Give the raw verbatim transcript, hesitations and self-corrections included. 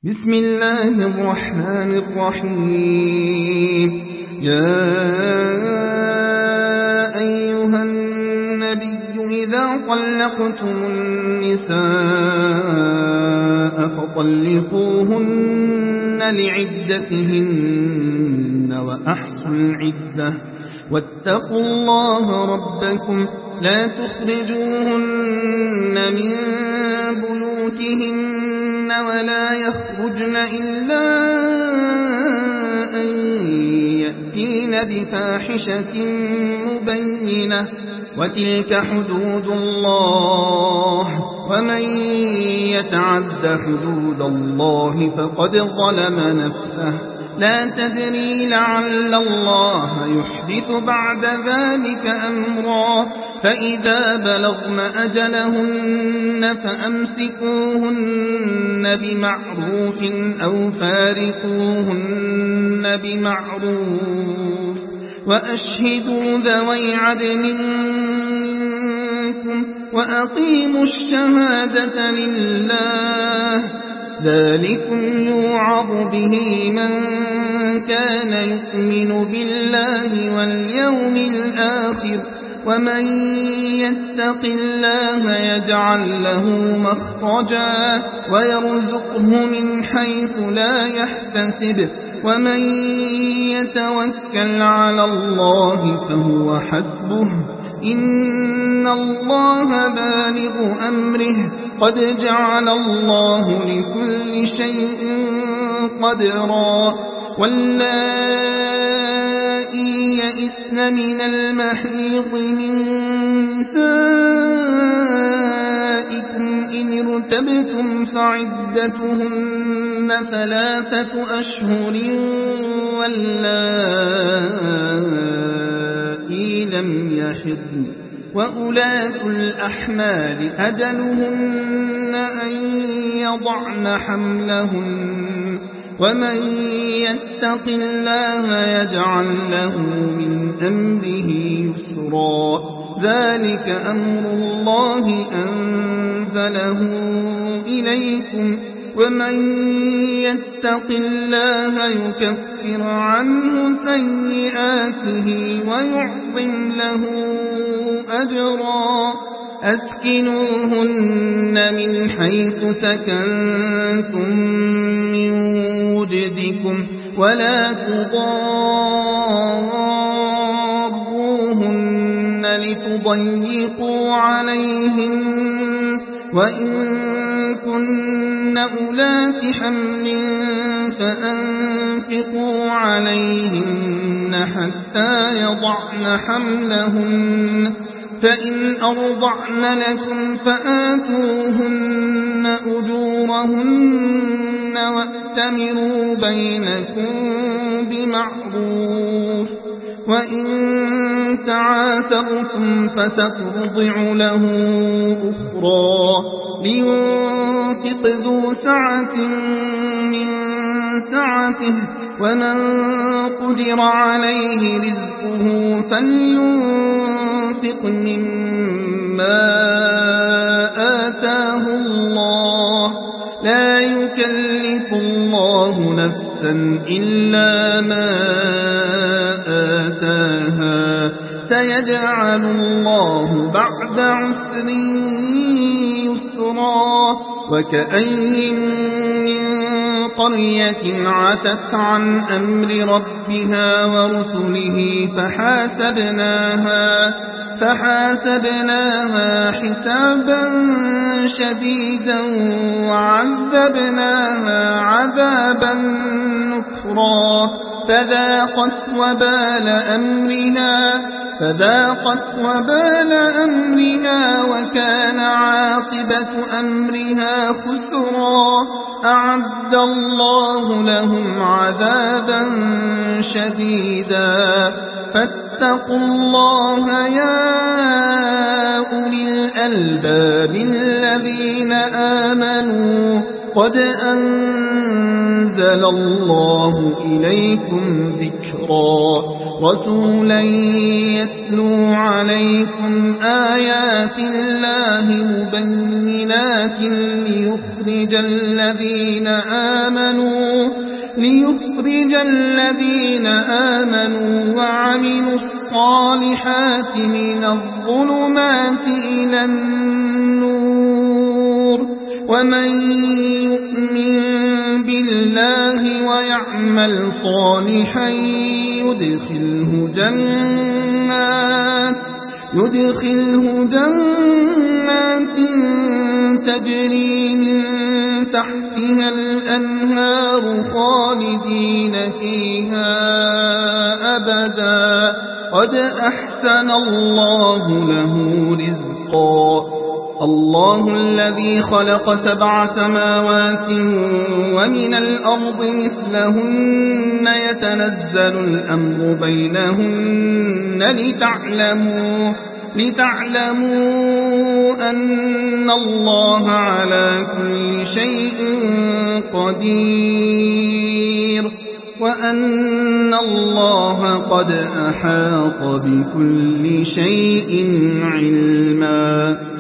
بسم الله الرحمن الرحيم. يا أيها النبي إذا طلقتم النساء فطلقوهن لعدتهن وأحصوا العدة واتقوا الله ربكم لا تخرجوهن من بيوتهن ولا يخرجن إلا أن يأتين بفاحشة مبينة وتلك حدود الله ومن يتعد حدود الله فقد ظلم نفسه لا تدري لعل الله يحدث بعد ذلك أمرا فإذا بلغن أجلهن فأمسكوهن بمعروف أو فارقوهن بمعروف وأشهدوا ذوي عدل منكم وأقيموا الشهادة لله ذلكم يوعظ به من كان يؤمن بالله واليوم الآخر ومن يتق الله يجعل له مخرجا ويرزقه من حيث لا يحتسب ومن يتوكل على الله فهو حسبه إن الله بالغ أمره قد جعل الله لكل شيء قدرا واللائي يئسن من المحيض من نسائكم إن ارتبتم فعدتهن ثلاثة أشهر واللائي لم يحضن وأولاة الأحمال أجلهن أن يضعن حملهن ومن يتق الله يجعل له من أمره يسرا ذلك أمر الله أنزله إليكم ومن يتق الله يكفر عنه سيئاته ويعظم له أجرا أسكنوهن من حيث سكنتم من وجدكم ولا تضاروهن لتضيقوا عليهن وإن كن أولات حمل فأنفقوا عليهن حتى يضعن حملهن فإن أرضعن لكم فآتوهن أجورهن وأتمروا بينكم بمعروف وإن تعاثرتم فترضع له أخرى لينفق ذو سعة من سعته ومن قدر عليه رزقه فلينفق مما آتاه الله لا يكلف الله نفسا إلا ما آتاها سيجعل الله بعد عسر يسرا وكأي من قرية عتت عن أمر ربها ورسله فحاسبناها فحاسبناها حسابا شديدا وعذبناها عذابا نكرا فذاقت وبال أمرها فذاقت وبال أمرها وكان عاقبة أمرها خسرا أعد الله لهم عذابا شديدا فاتقوا الله يا أولي الألباب الذين آمنوا قد أنزل الله إليكم ذكرا رسولا يتلو عليكم آيات الله مبينات ليخرج الذين آمنوا ليخرج الذين آمنوا وعملوا الصالحات من الظلمات إلى النور ومن يؤمن بالله ويعمل صالحا يدخله جنات يدخله جنات تجري من تحتها الأنهار خالدين فيها أبدا قد أحسن الله له رزقا الله الذي خلق سبع سماوات ومن الأرض مثلهن يتنزل الأمر بينهن لتعلموا لتعلموا أن الله على كل شيء قدير وأن الله قد أحاط بكل شيء علما